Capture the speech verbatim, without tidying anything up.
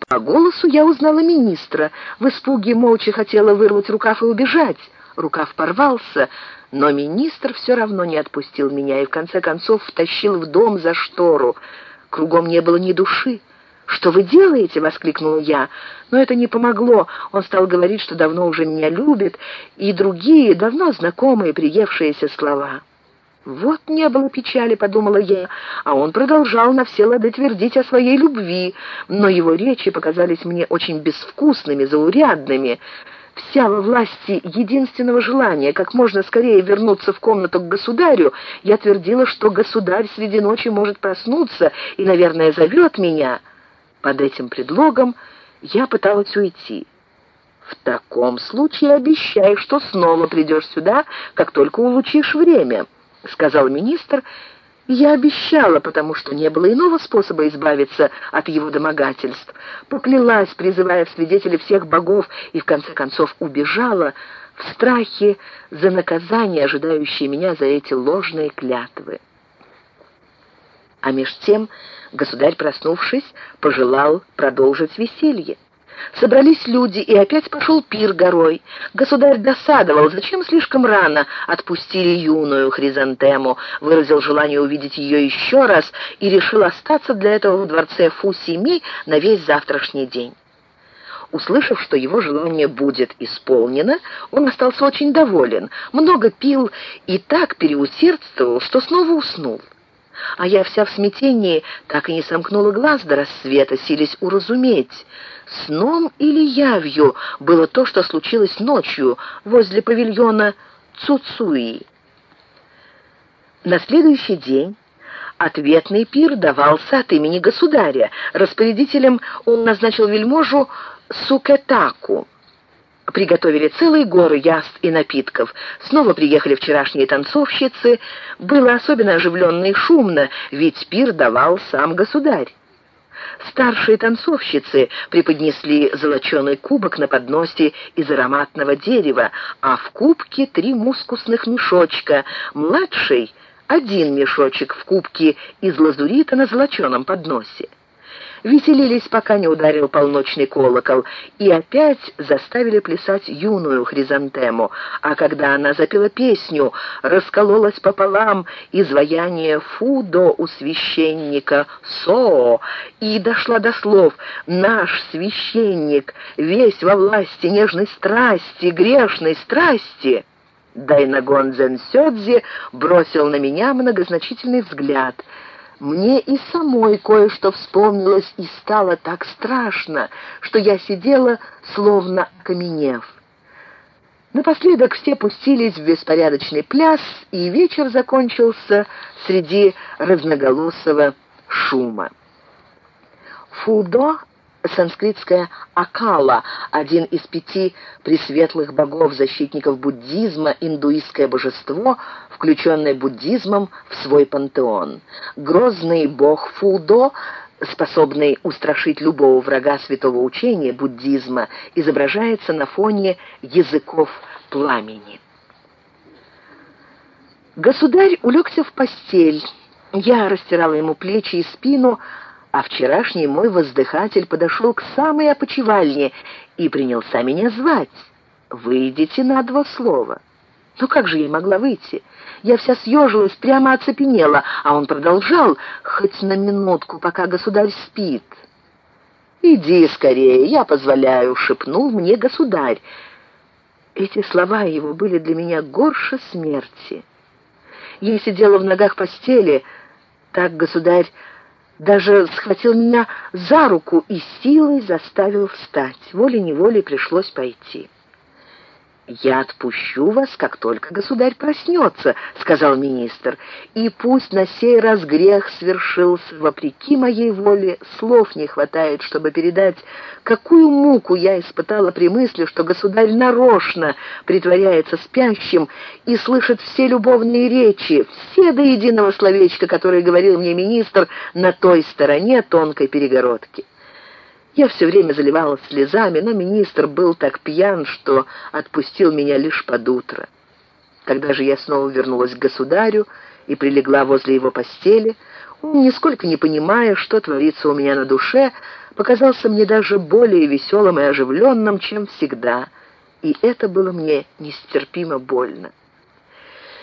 По голосу я узнала министра. В испуге молча хотела вырвать рукав и убежать. Рукав порвался, но министр все равно не отпустил меня и в конце концов втащил в дом за штору. Кругом не было ни души. «Что вы делаете?» — воскликнула я. Но это не помогло. Он стал говорить, что давно уже меня любит, и другие, давно знакомые, приевшиеся слова. «Вот не было печали», — подумала я, а он продолжал на все лады твердить о своей любви, но его речи показались мне очень безвкусными, заурядными. Вся во власти единственного желания как можно скорее вернуться в комнату к государю, я твердила, что государь среди ночи может проснуться и, наверное, зовет меня. Под этим предлогом я пыталась уйти. «В таком случае обещай, что снова придешь сюда, как только улучишь время», — сказал министр. Я обещала, потому что не было иного способа избавиться от его домогательств. Поклялась, призывая в свидетели всех богов, и в конце концов убежала в страхе за наказание, ожидающее меня за эти ложные клятвы. А меж тем государь, проснувшись, пожелал продолжить веселье. Собрались люди, и опять пошел пир горой. Государь досадовал, зачем слишком рано отпустили юную Хризантему, выразил желание увидеть ее еще раз и решил остаться для этого в дворце Фу-Сими на весь завтрашний день. Услышав, что его желание будет исполнено, он остался очень доволен, много пил и так переусердствовал, что снова уснул. А я вся в смятении так и не сомкнула глаз до рассвета, силясь уразуметь, сном или явью было то, что случилось ночью возле павильона Цуцуи. На следующий день ответный пир давался от имени государя. Распорядителем он назначил вельможу Сукэтаку. Приготовили целые горы яств и напитков. Снова приехали вчерашние танцовщицы. Было особенно оживленно и шумно, ведь пир давал сам государь. Старшие танцовщицы преподнесли золоченый кубок на подносе из ароматного дерева, а в кубке три мускусных мешочка. Младший — один мешочек в кубке из лазурита на золоченом подносе. Веселились, пока не ударил полночный колокол, и опять заставили плясать юную Хризантему, а когда она запела песню, раскололось пополам изваяние Фудо у священника Соо, и дошла до слов: «Наш священник весь во власти нежной страсти, грешной страсти». Дайнагон Дзен-Сёдзи бросил на меня многозначительный взгляд. Мне и самой кое-что вспомнилось, и стало так страшно, что я сидела, словно окаменев. Напоследок все пустились в беспорядочный пляс, и вечер закончился среди разноголосого шума. Фудо, санскритское Акала, один из пяти пресветлых богов-защитников буддизма, индуистское божество, включенное буддизмом в свой пантеон. Грозный бог Фудо, способный устрашить любого врага святого учения буддизма, изображается на фоне языков пламени. Государь улегся в постель. Я растирала ему плечи и спину, а вчерашний мой воздыхатель подошел к самой опочивальне и принялся меня звать. «Выйдите на два слова». Но как же я могла выйти? Я вся съежилась, прямо оцепенела, а он продолжал: «Хоть на минутку, пока государь спит». «Иди скорее, я позволяю», — шепнул мне государь. Эти слова его были для меня горше смерти. Я сидела в ногах постели, так государь даже схватил меня за руку и силой заставил встать. Волей-неволей пришлось пойти. «Я отпущу вас, как только государь проснется», — сказал министр, «и пусть на сей раз грех свершился вопреки моей воле, слов не хватает, чтобы передать, какую муку я испытала при мысли, что государь нарочно притворяется спящим и слышит все любовные речи, все до единого словечка, которые говорил мне министр на той стороне тонкой перегородки». Я все время заливалась слезами, но министр был так пьян, что отпустил меня лишь под утро. Когда же я снова вернулась к государю и прилегла возле его постели, он, нисколько не понимая, что творится у меня на душе, показался мне даже более веселым и оживленным, чем всегда, и это было мне нестерпимо больно.